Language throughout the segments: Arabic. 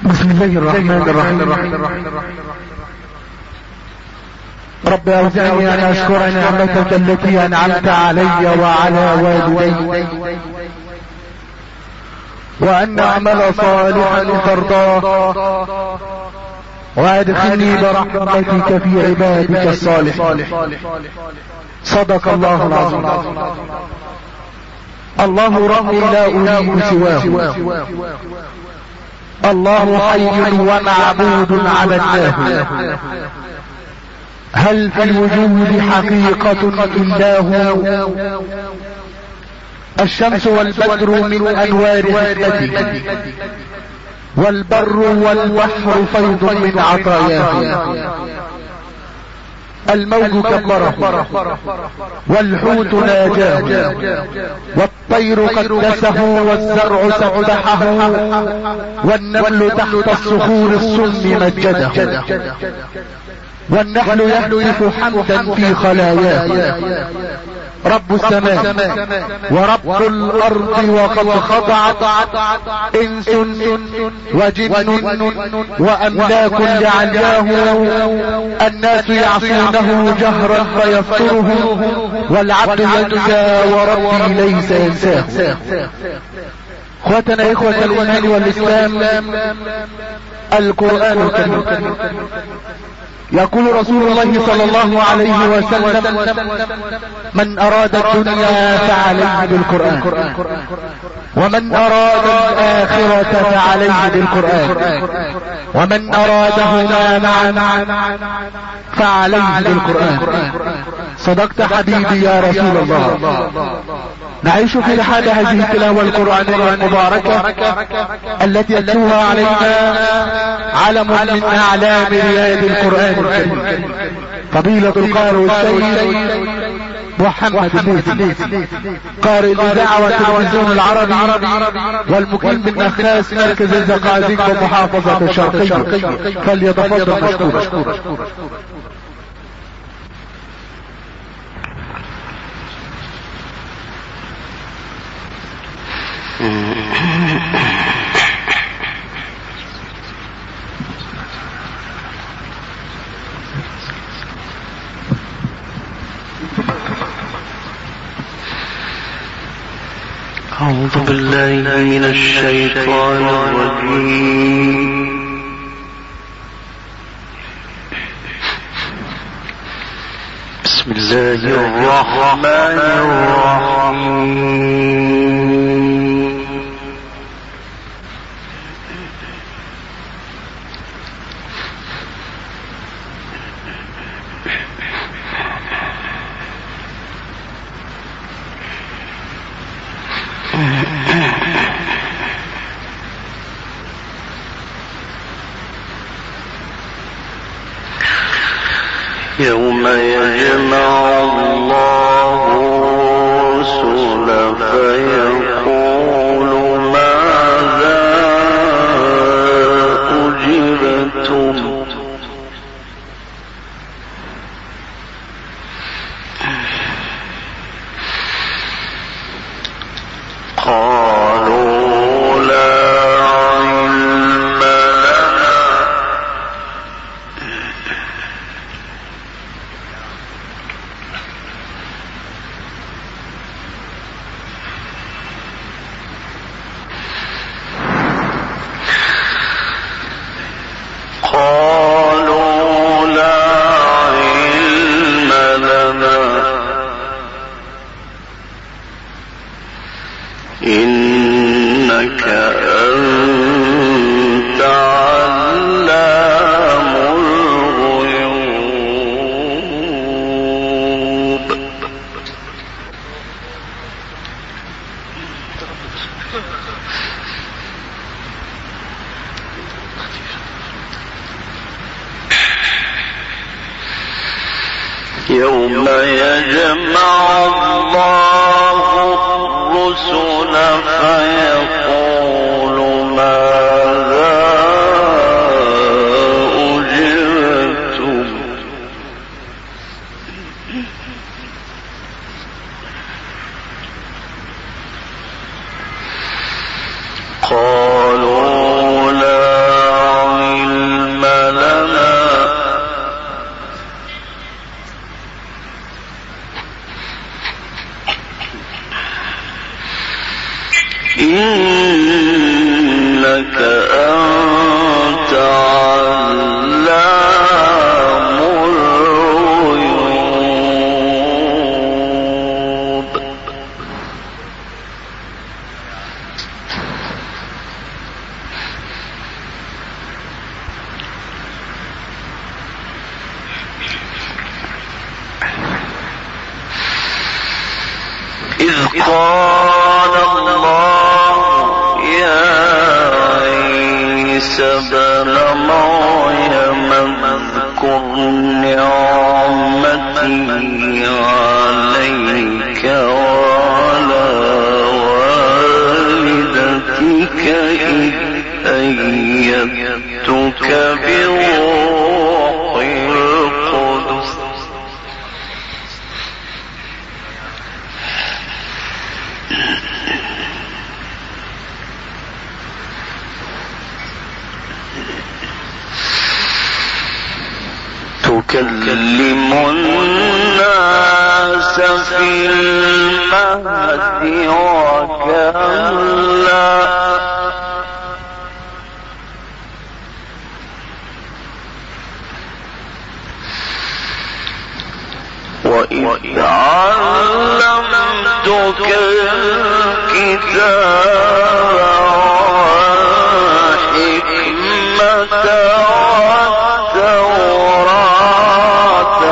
بسم الله الرحمن الرحيم. رب أوزعني أن أشكر نعمتك التي أنعمت علي وعلى والدي وأن أعمل صالحا ترضاه وأدخلني برحمتك في عبادك الصالحين. صدق الله العظيم. الله ربي لا أريد سواه، الله حي ومعبود على الله، هل في الوجود حقيقة إلا هو؟ الشمس والبدر من أنوار حكمته، والبر والبحر فيض من عطاياه، الموج كبره والحوت ناجاه والطير قدسه والزرع سبحه والنمل تحت الصخور الصم مجده، والنحل يهتف حمدا في خلاياه. رب السماء ورب الأرض وقد خضعت إنس وجن وأملاك لعلاه، الناس يعصونه جهرا فيفتره، والعبد ينسى وربي ليس ينساه. اخوتنا اخوة الايمان والاسلام، القرآن الكريم يقول رسول الله صلى الله عليه وسلم: من اراد الدنيا فعليه بالقرآن، ومن اراد الاخرة فعليه بالقرآن، ومن ارادهما معا فعليه بالقرآن. صدقت حبيبي يا رسول الله. نعيش في رحاب هذه التلاوة القرآنية المباركة التي يتلوها علينا علم من اعلام رياض القرآن الكريم، فضيلة القارئ السيد محمد الليثي، قارئ الإذاعة والتلفزيون العربي والمقيم بالنخاس مركز الزقازيق ومحافظة الشرقية، فليتفضل مشكورا. أعوذ بالله من الشيطان الرجيم. بسم الله الرحمن الرحيم. يوم يجمع الله الرسل فيقول ماذا أجبتم قالوا لا علم لنا إنك أنت علام الغيوب. يوم يجمع الله الرسل فيقول ماذا أجبتم قالوا لا إنك أنت علام الغيوب. إذ قال الله يا عيسى ابن مريم اذكر نعمتي عليك وعلى والدتك إذ أيدتك بروح القدس تكلم الناس في المهد وكهلا وإذ علمتك الكتاب والحكمة والتوراة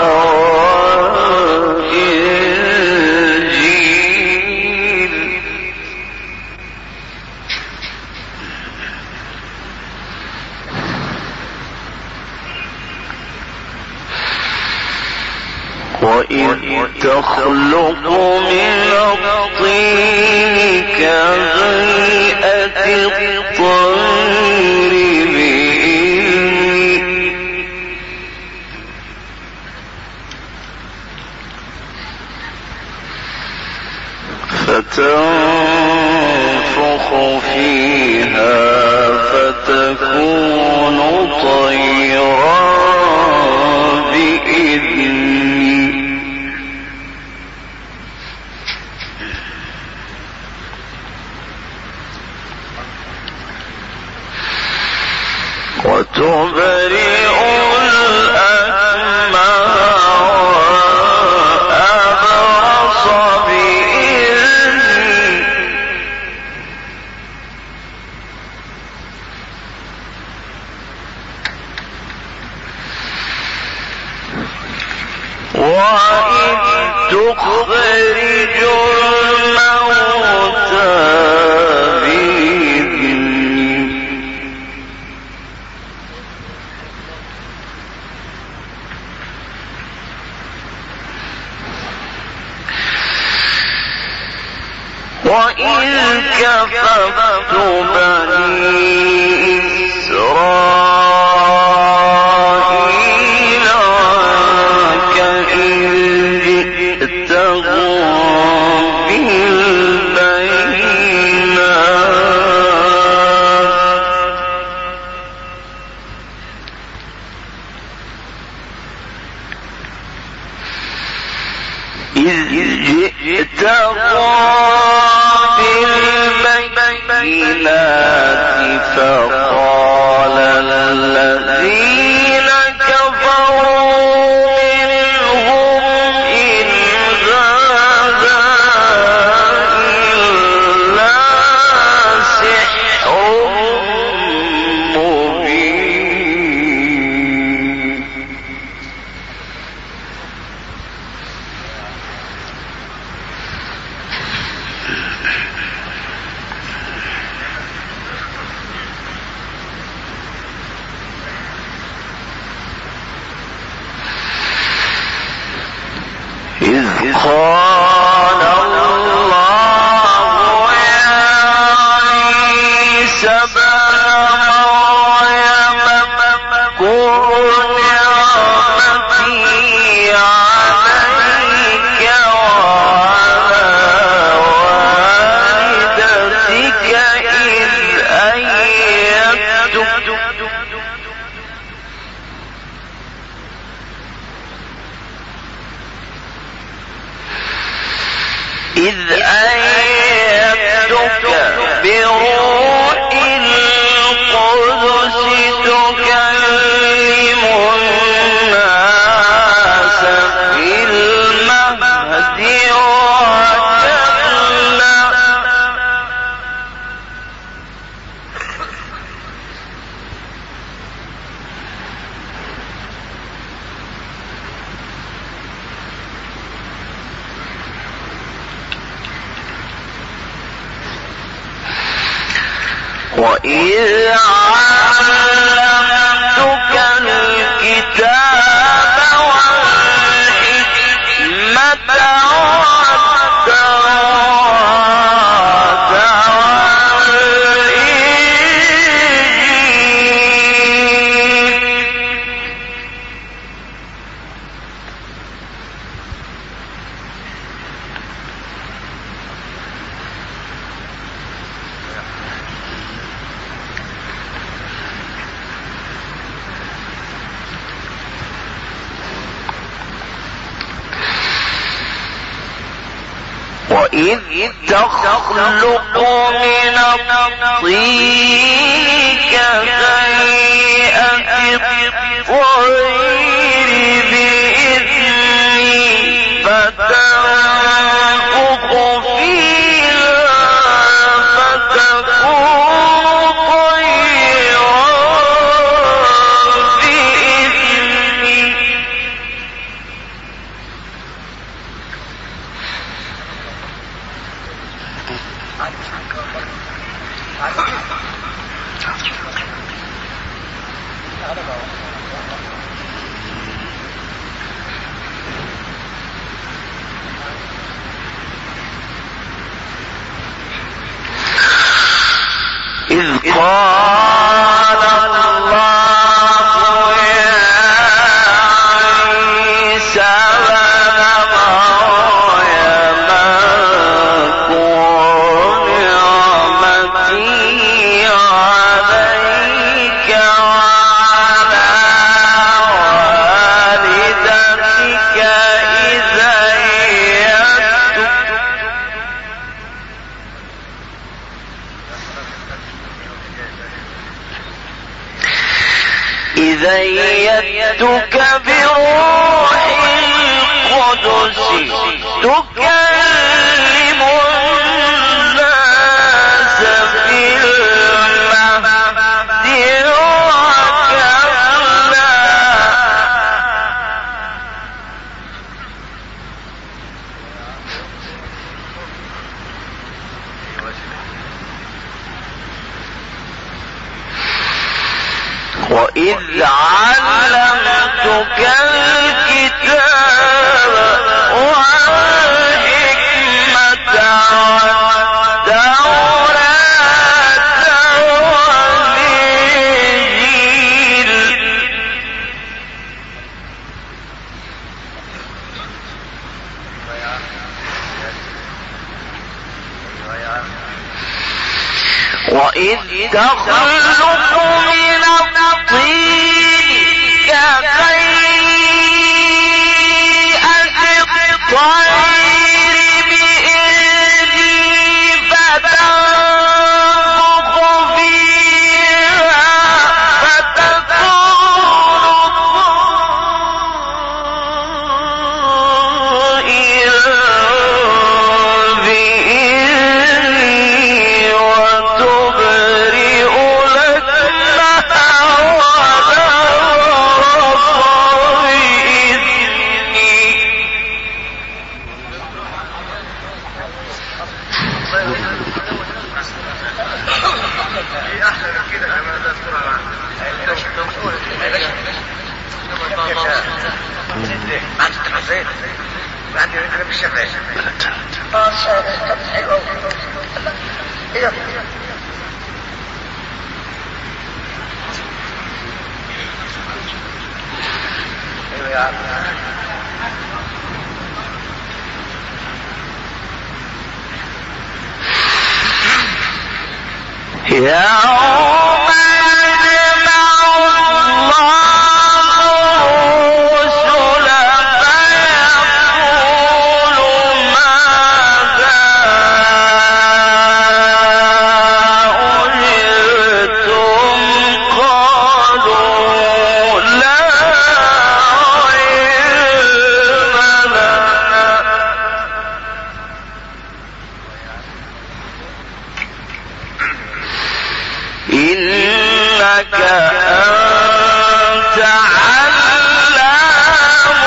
والإنجيل وإذ تخلق من الطين كهيئة الطير بإذني فتنفخ فيها فتكون طيرا بإذني وتبرئ الأكمى وأبرص بإذني وإذ تخرج الموتى بإذني وإذ كففت بني إسرائيل عنك إذ جئتهم بالبينات وإذ علمتك الكتاب والحكمة وإذ تخلق من الطين كهيئة الطير بإذني فتنفخ فيها فتكون طيرا بإذني إذ قال الله يا عيسى ابن مريم اذكر نعمتي عليك وعلى والدتك إذ أيدتك بروح القدس تكلم الناس في المهد وكهلا وإذ علمتك الكتاب والحكمة والتوراة والإنجيل وإذ تخلق من الطين كهيئة الطير بإذني فتنفخ فيها فتكون طائرا بإذني وتبرئ لكمها والأبرص بإذني يوم يجمع الله الرسل فيقول ماذا أجبتم قالوا لا علم لنا إنك أنت علام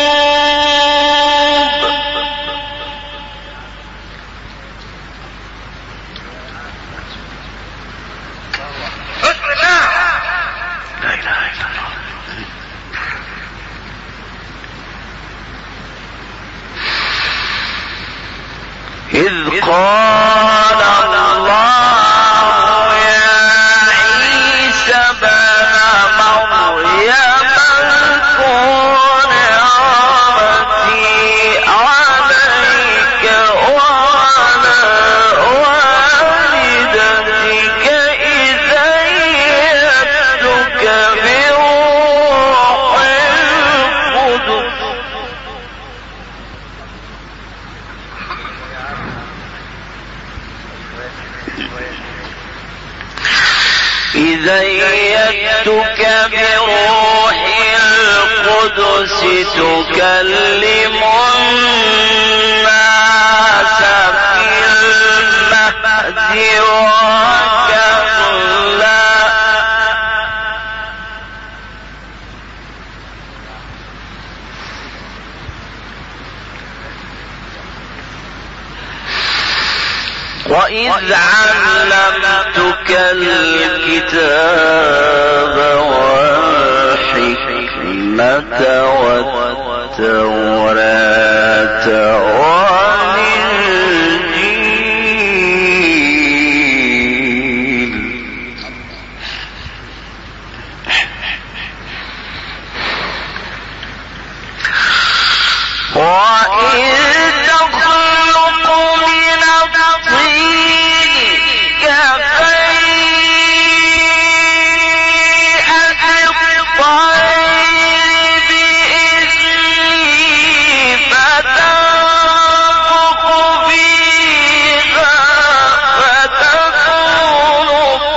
الغيوب قال الله يا عيسى ابن مريم اذكر نعمتي عليك وعلى والدتك إذ أيدتك بروح القدس تكلم الناس في المهد وكهلا وإذ علمتك الكتاب والحكمة والتوراة والإنجيل وإذ تخلق من الطين كهيئة الطير بإذني فتنفخ فيها فتكون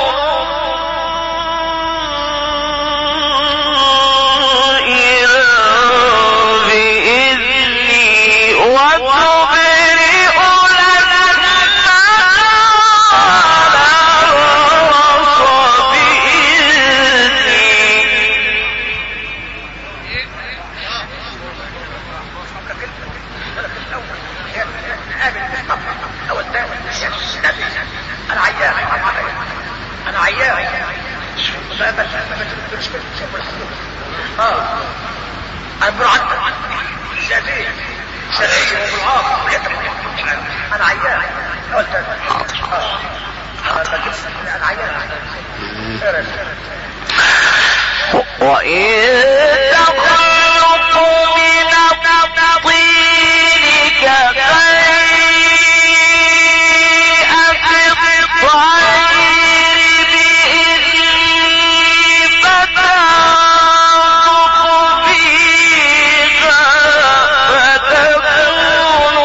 انا عيان انا برعتك شديد وبالعاق انا عيان قلت انا عيان وإذ تخلق من الطين كهيئة الطير بإذني فتنفخ فيها فتكون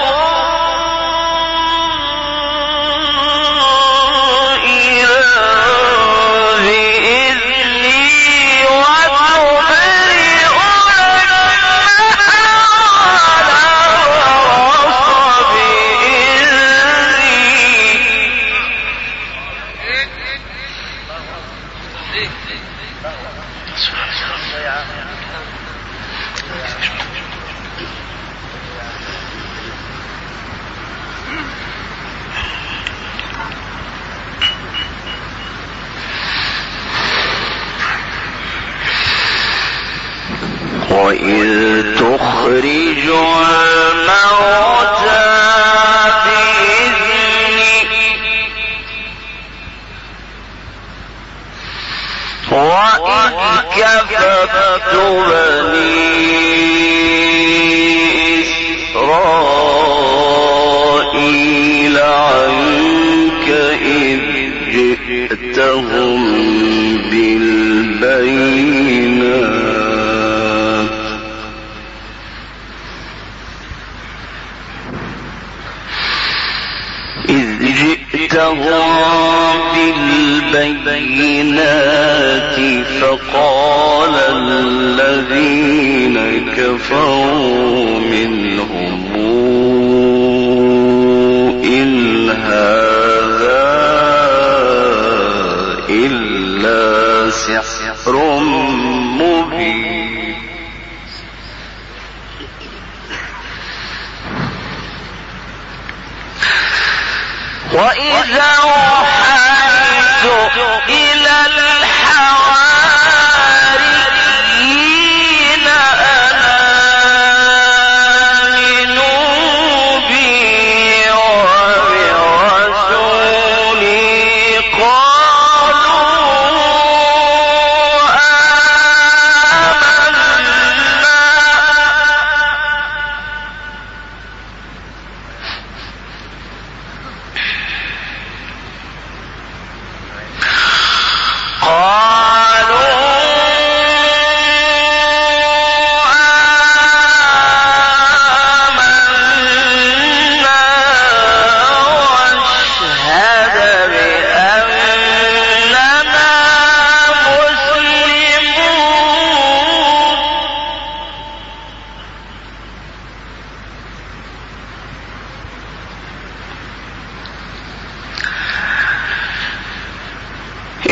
وإذ تخرج الموتى بإذني وإذ كففت بني إسرائيل عنك إذ جئتهم بالبينات فقال الذين كفروا منهم إن هذا إلا سحر مبين وإذا أوحيت إلى الحواريين أن آمنوا بي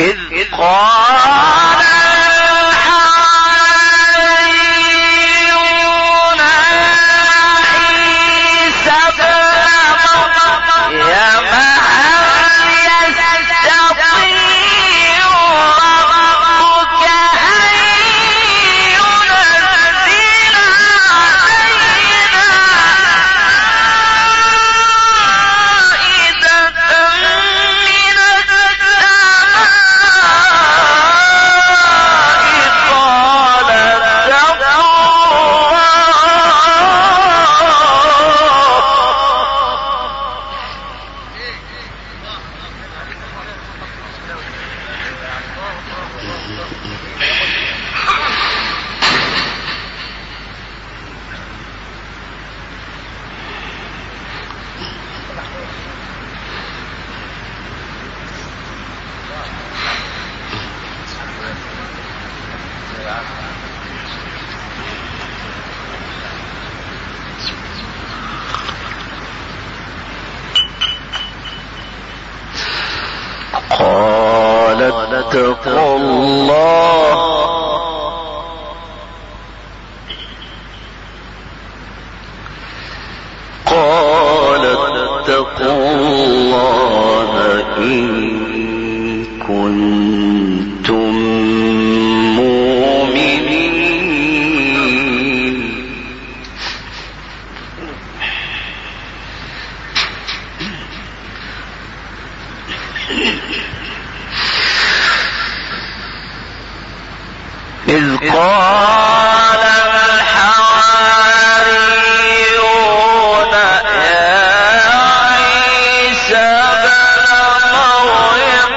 إذ قال الحواريون عيسى ابن مريم هل يستطيع ربك أن ينزل علينا مائدة من السماء اتقوا الله قال اتقوا الله إن كنتم مؤمنين إذ قال الحواريون يا عيسى ابن مريم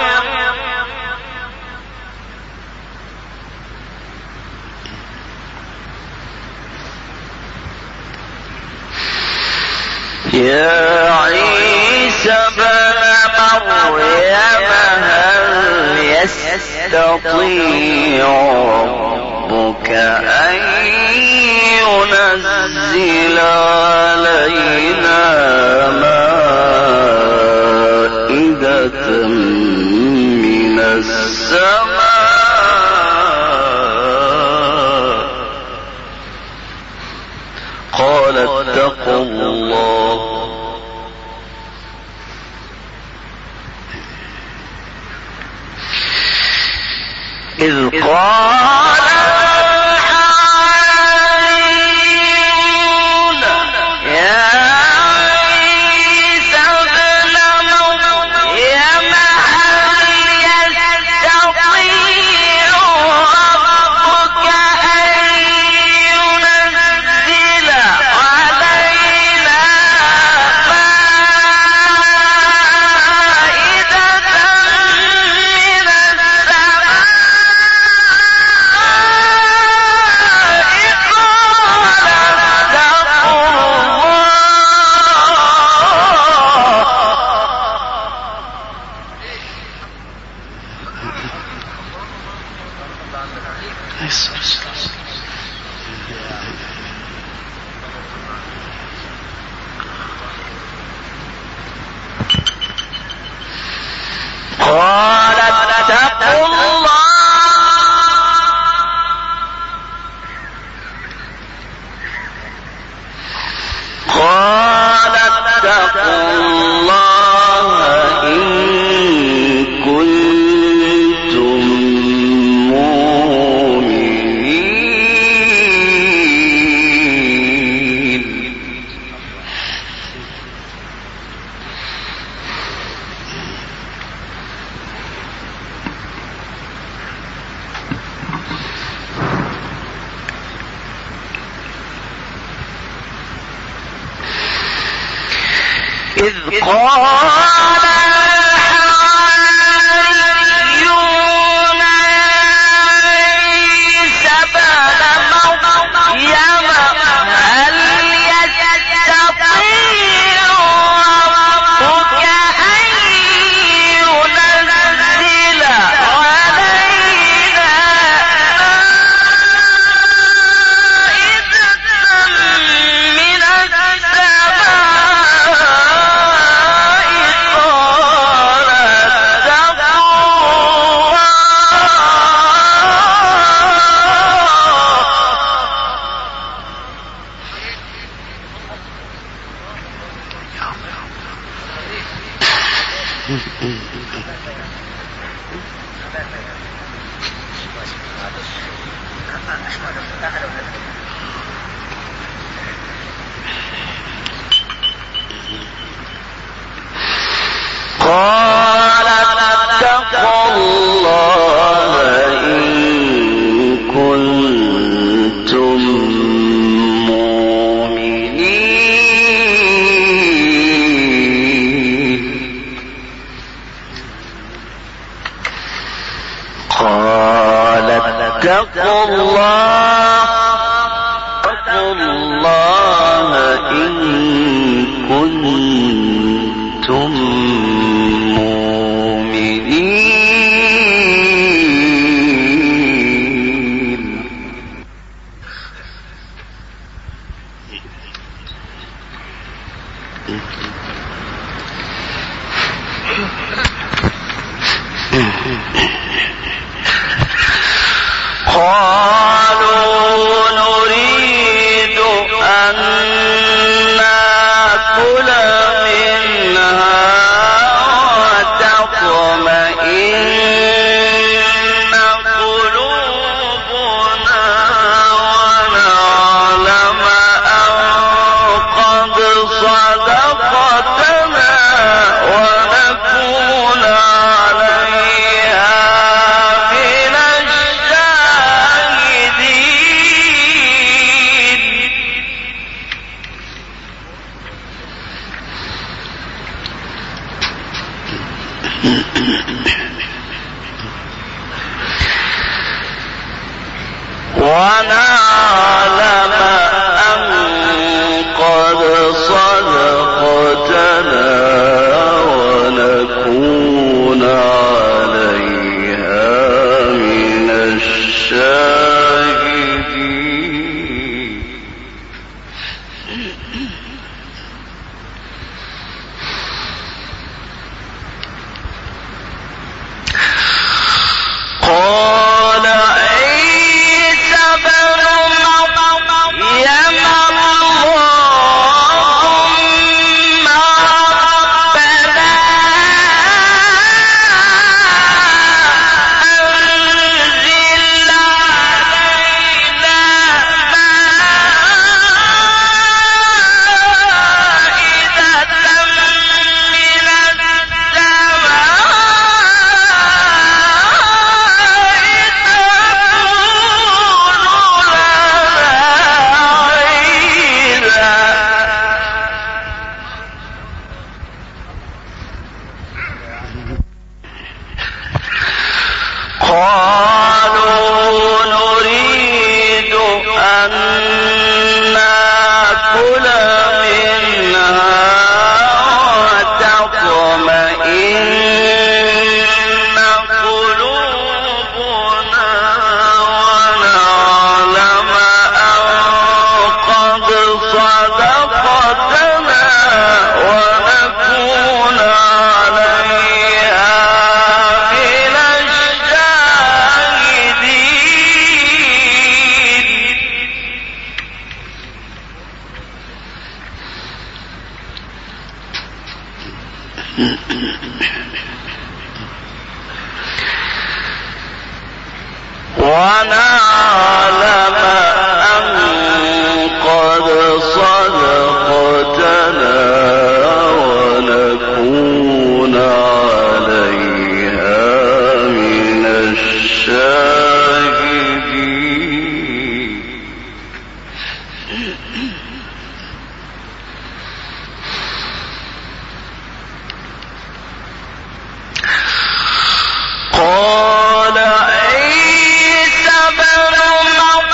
يا عيسى ابن مريم هل يستطيع ربك أن ينزل علينا مائدة من السماء قال اتقوا الله إذ قال الحواريون يا عيسى ابن مريم هل يستطيع ربك أن ينزل علينا مائدة من السماء قال اتقوا الله قال اتقوا الله إن كنتم مؤمنين إذ قال الحواريون عيسى ابن مريم هل يستطيع ربك أن ينزل علينا مائدة من السماء قال اتقوا الله إن كنتم مؤمنين. قال اتقوا الله إن كنتم مؤمنين. قالوا نريد أن نأكل منها وتطمئن قلوبنا ونعلم أن قد صدقتنا ونكون عليها من الشاهدين. ونعلم أن قد صدقتنا ونكون عليها من الشاهدين. قال عيسى بن مريم اللهم ربنا أنزل علينا مائدة من قالوا نريد أن نأكل منها وتطمئن قلوبنا ونعلم أن قد صدقتنا ونكون عليها من الشاهدين. ونعلم أن قد صدقتنا ونكون عليها من الشاهدين. قال عيسى بن مريم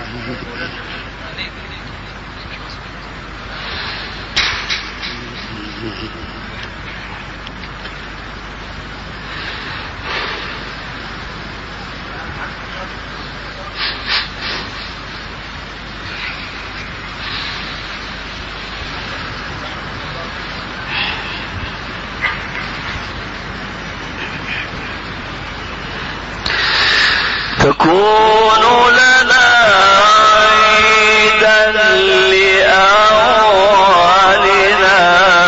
تكون لنا عيدا لأولنا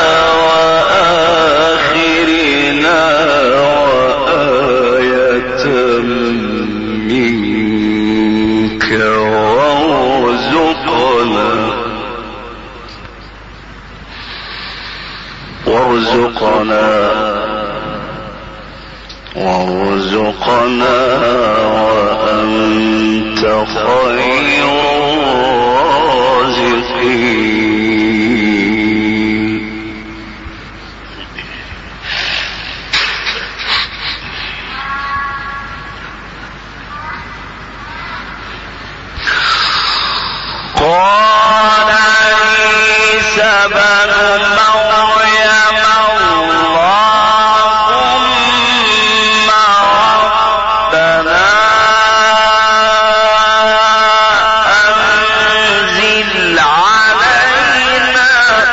وآخرنا وآية منك وارزقنا وأنت خير الرازقين. قال عيسى بن مريم اللهم ربنا أنزل علينا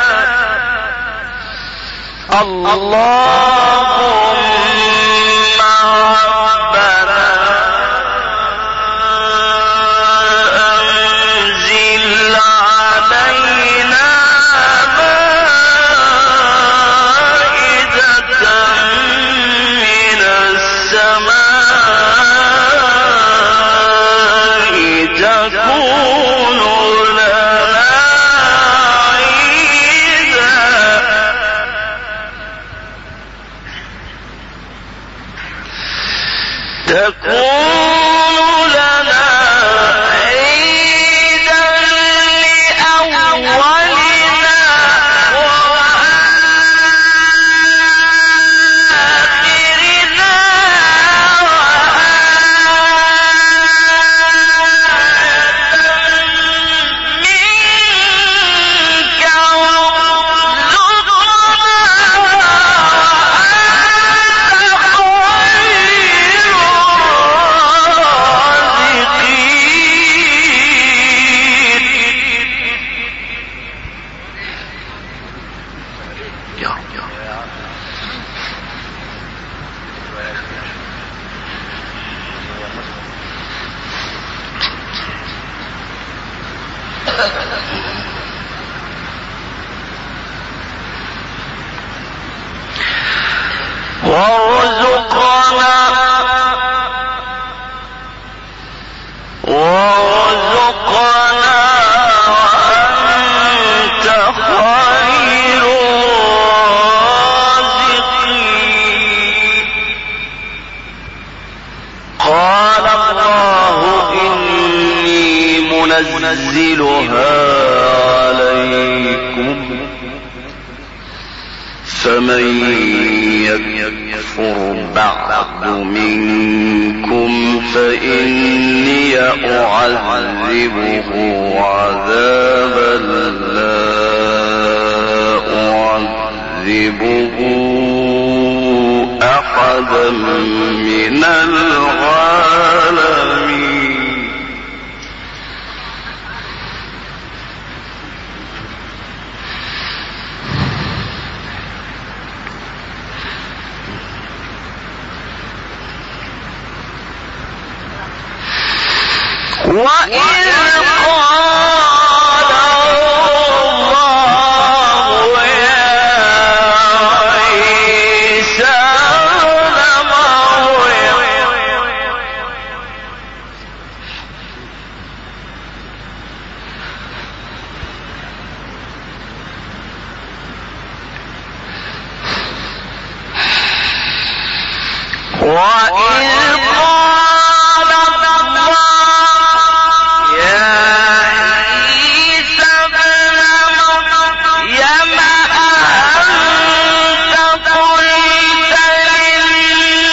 تكون لنا عيدا لأولنا وآخرنا منك وارزقنا وأنت خير الرازقين. قال الله إني منزلها عليكم فمن يكفر بعد منكم فإني أعذبه عذابا لا أعذبه أحدا من العالمين. وإذ قال الله يا عيسى ابن مريم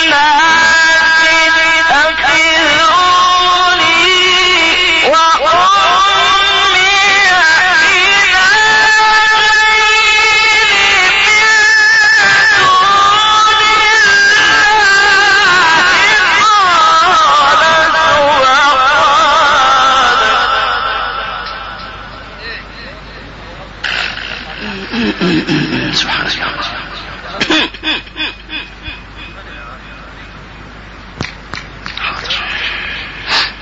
وأمي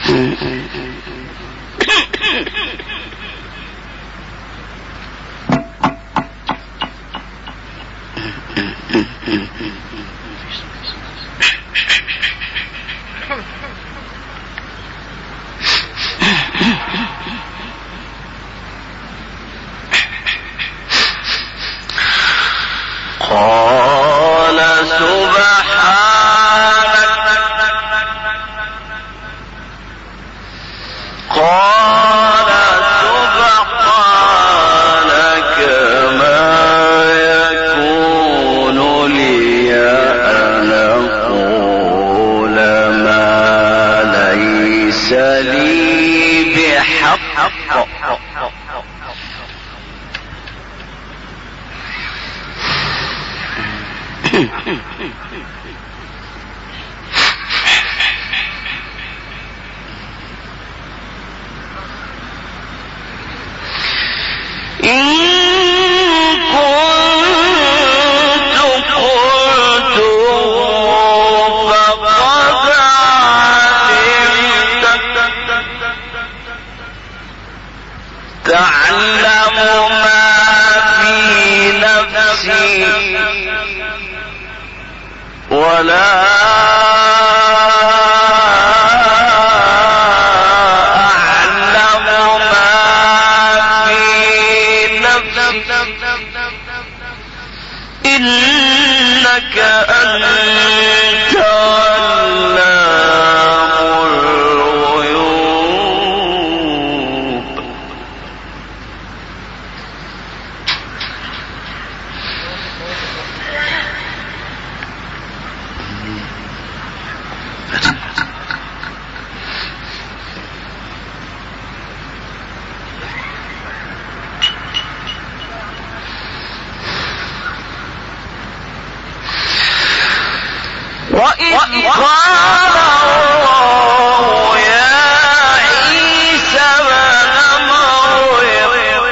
قال سبحانك ما يكون لي أن أقول ما ليس لي بحق تعلم ما في نفسي ولا أعلم ما في نفسك إنك أنت علام الغيوب. وإذ قال الله يا عيسى ابن مريم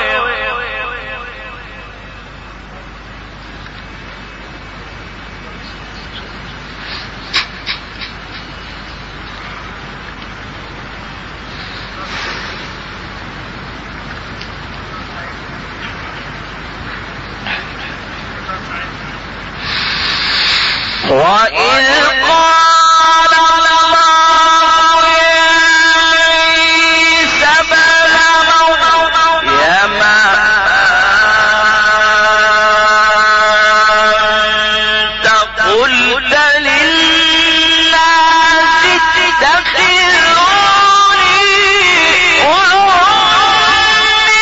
وإذ قال الله يا عيسى ابن مريم أنت قلت للناس اتخذوني وأمي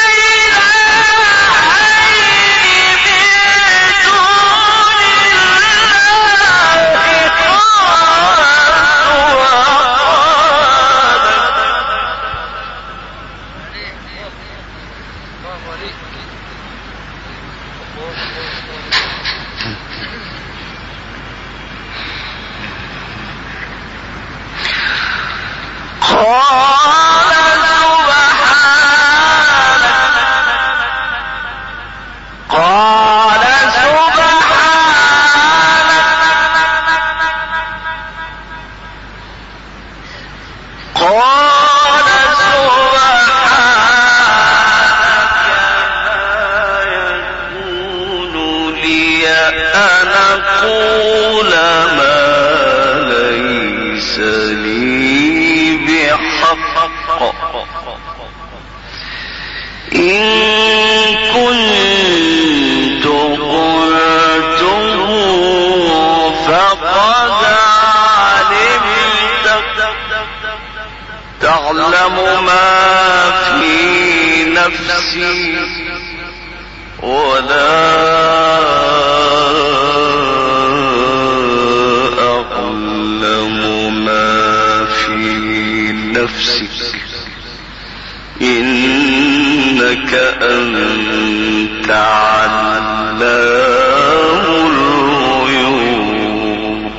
إلهين من دون أن أقول ما ليس لي بحق إن كنت قلته فقد علمت تعلم ما في نفسي ولا أعلم ما في نفسك إنك أنت علام الغيوب.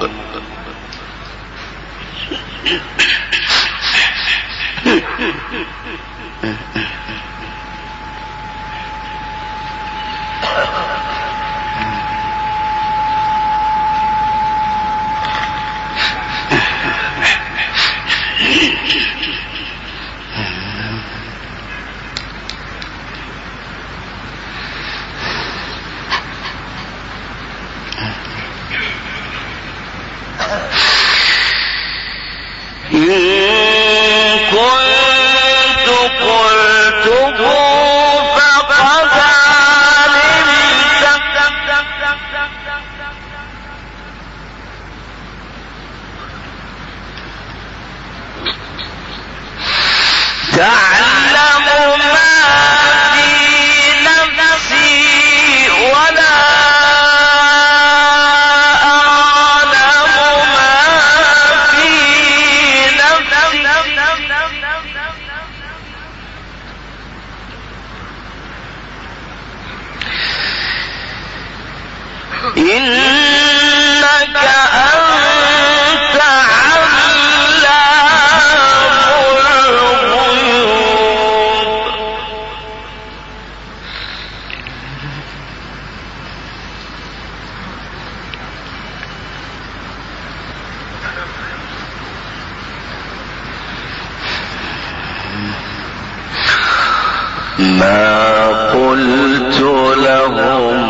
ما قلت لهم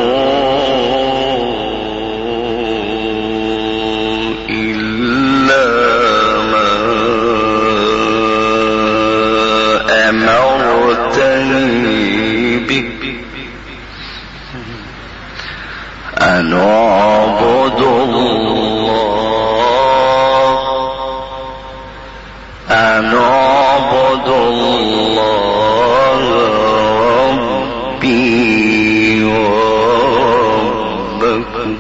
إلا ما أمرتني به أن أعبدوا الله ربي وربكم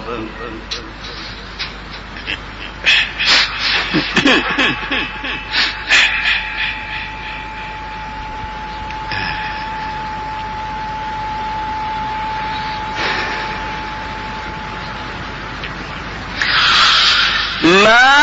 ما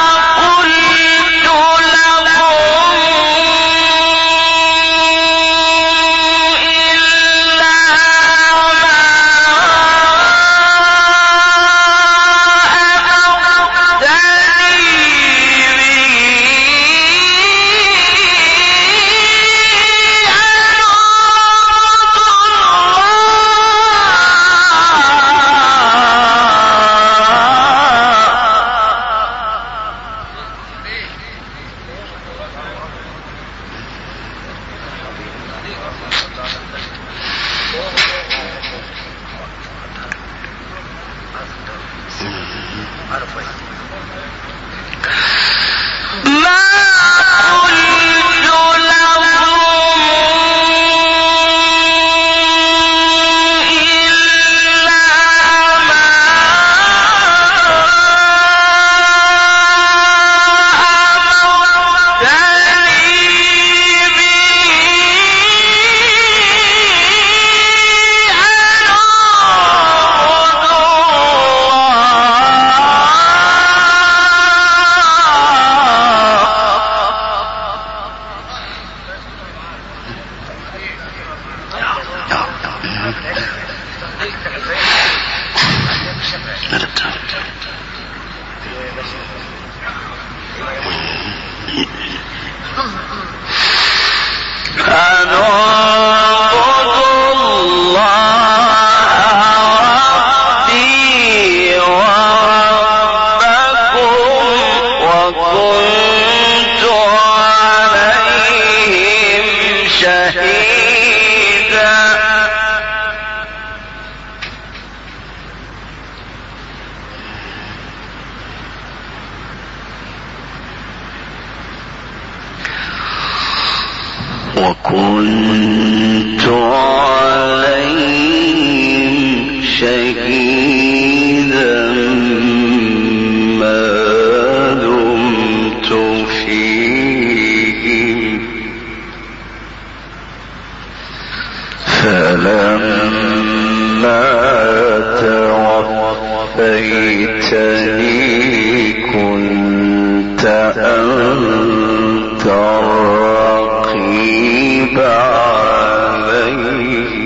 وكنت عليهم شهيدا ما دمت فيهم فلما توفيتني كنت أنت الرقيب علي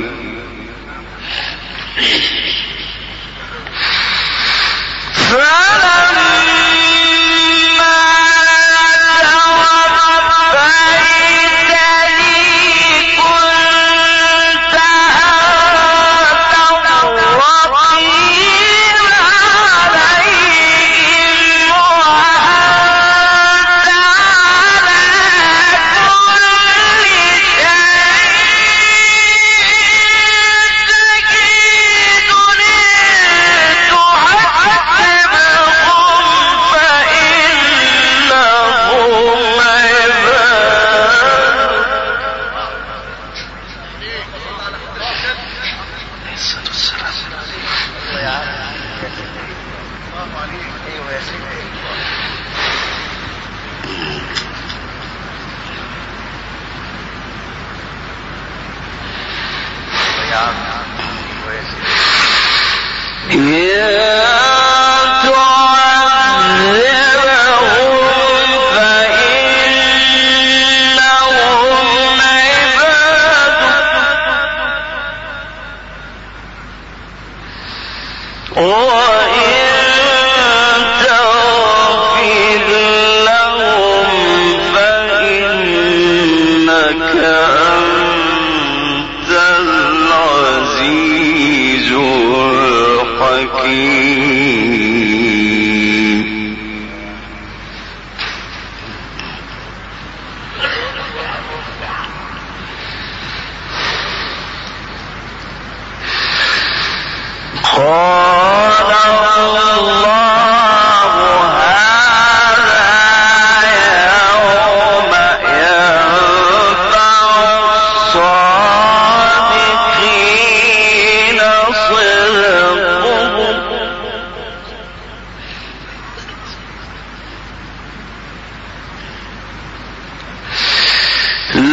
أنت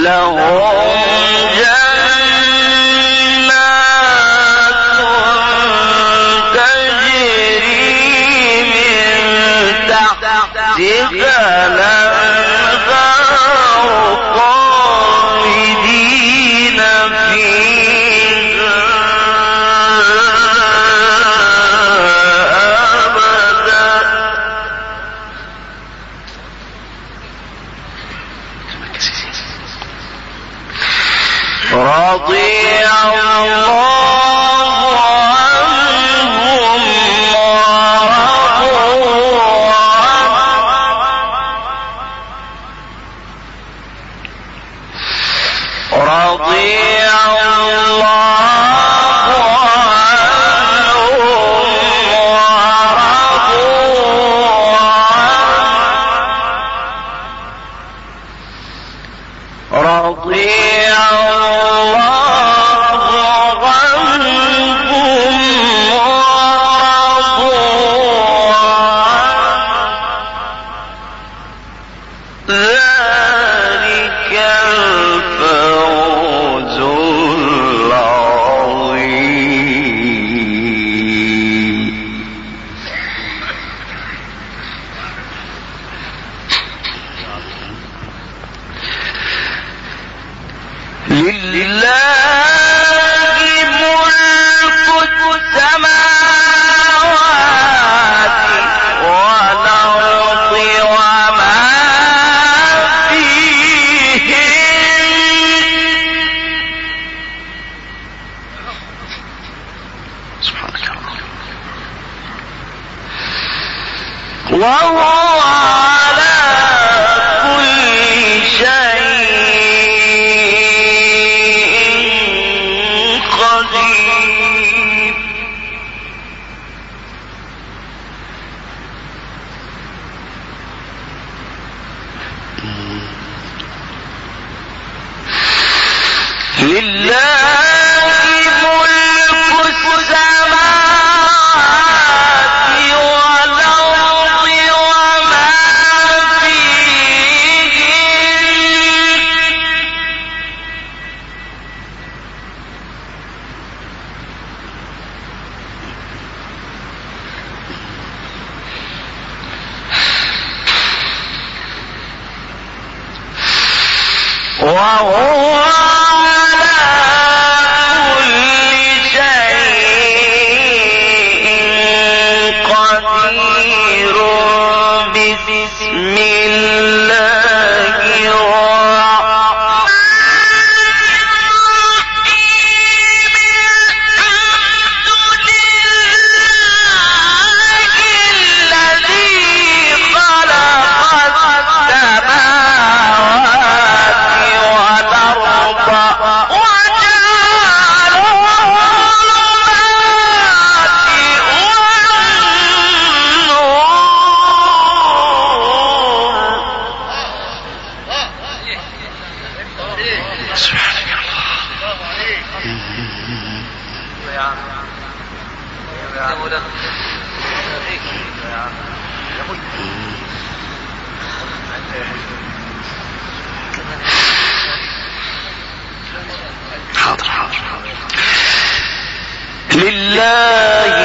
لله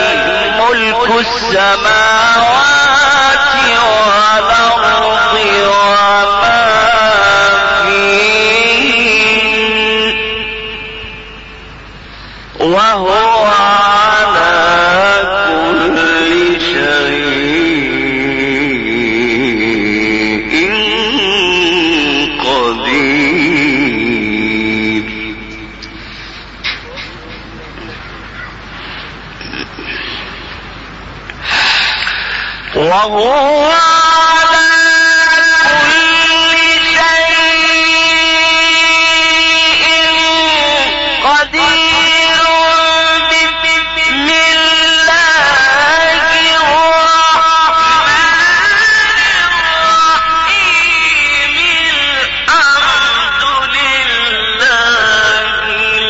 ملك السماوات والأرض وما فيهن وهو على كل شيء قدير. وهو على كل شيء قدير. بسم الله الرحمن الرحيم. الحمد لله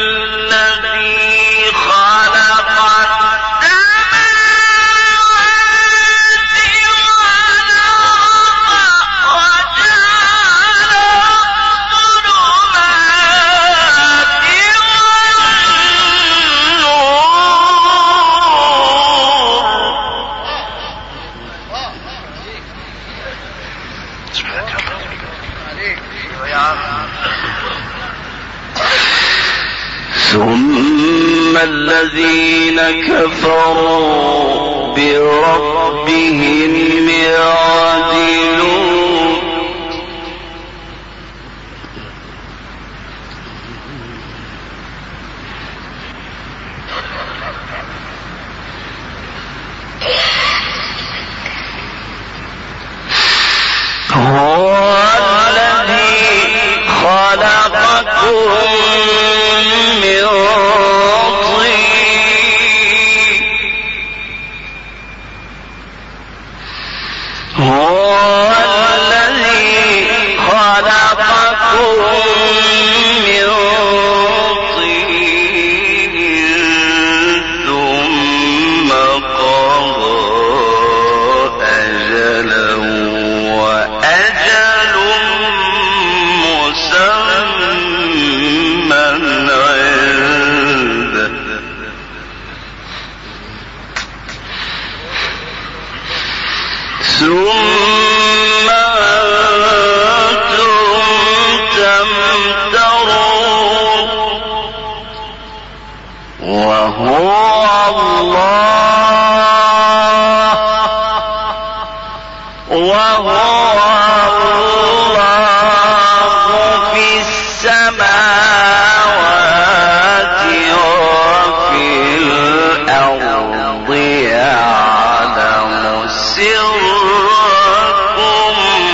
الذي خلق السماوات والأرض ثم الذين كفروا بربهم يعدلون هو الذي خلقكم من طين هو الذي خلقكم من طين ثم قضى أجلا وأجل مسمى عنده ثم أنتم تمترون وهو الله في السماوات وفي الأرض يعلم سركم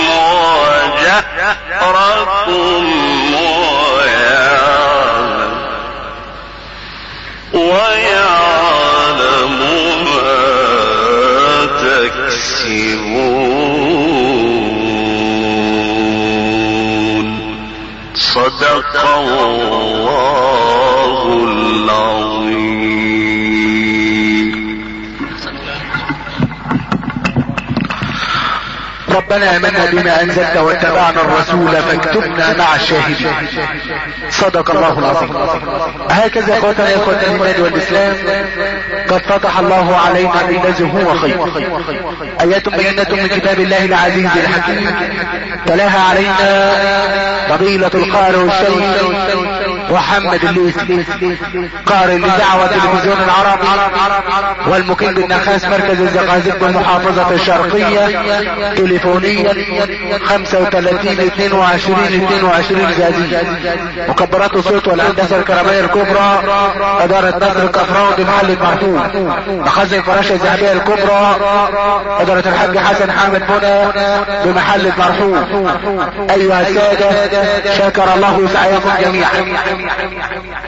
وجهركم ويعلم ما تكسبون صدق الله العظيم. ربنا آمنا بما أنزلت واتبعنا الرسول فاكتبنا مع الشاهدين. صدق الله العظيم. هكذا اخوتنا يا اخوة الايمان والاسلام قد فتح الله علينا بالذي هو خير. ايات بينة من كتاب الله العزيز الحكيم تلاها علينا فضيلة القارئ الشيخ محمد الليثي قارئ لدعوة التلفزيون العربي والمقيم بالنخاس مركز الزقازيق بالمحافظة الشرقية تليفونيا 35-22-22 زازي. مكبرات الصوت والهندسة الكهربائية الكبرى ادارة نصر الكفراوي بمحل المرحوم. مخازن الفراشة الذهبية الكبرى ادارة الحاج حسن حامد منى بمحل المرحوم. ايها السادة شكر الله سعيكم جميعا.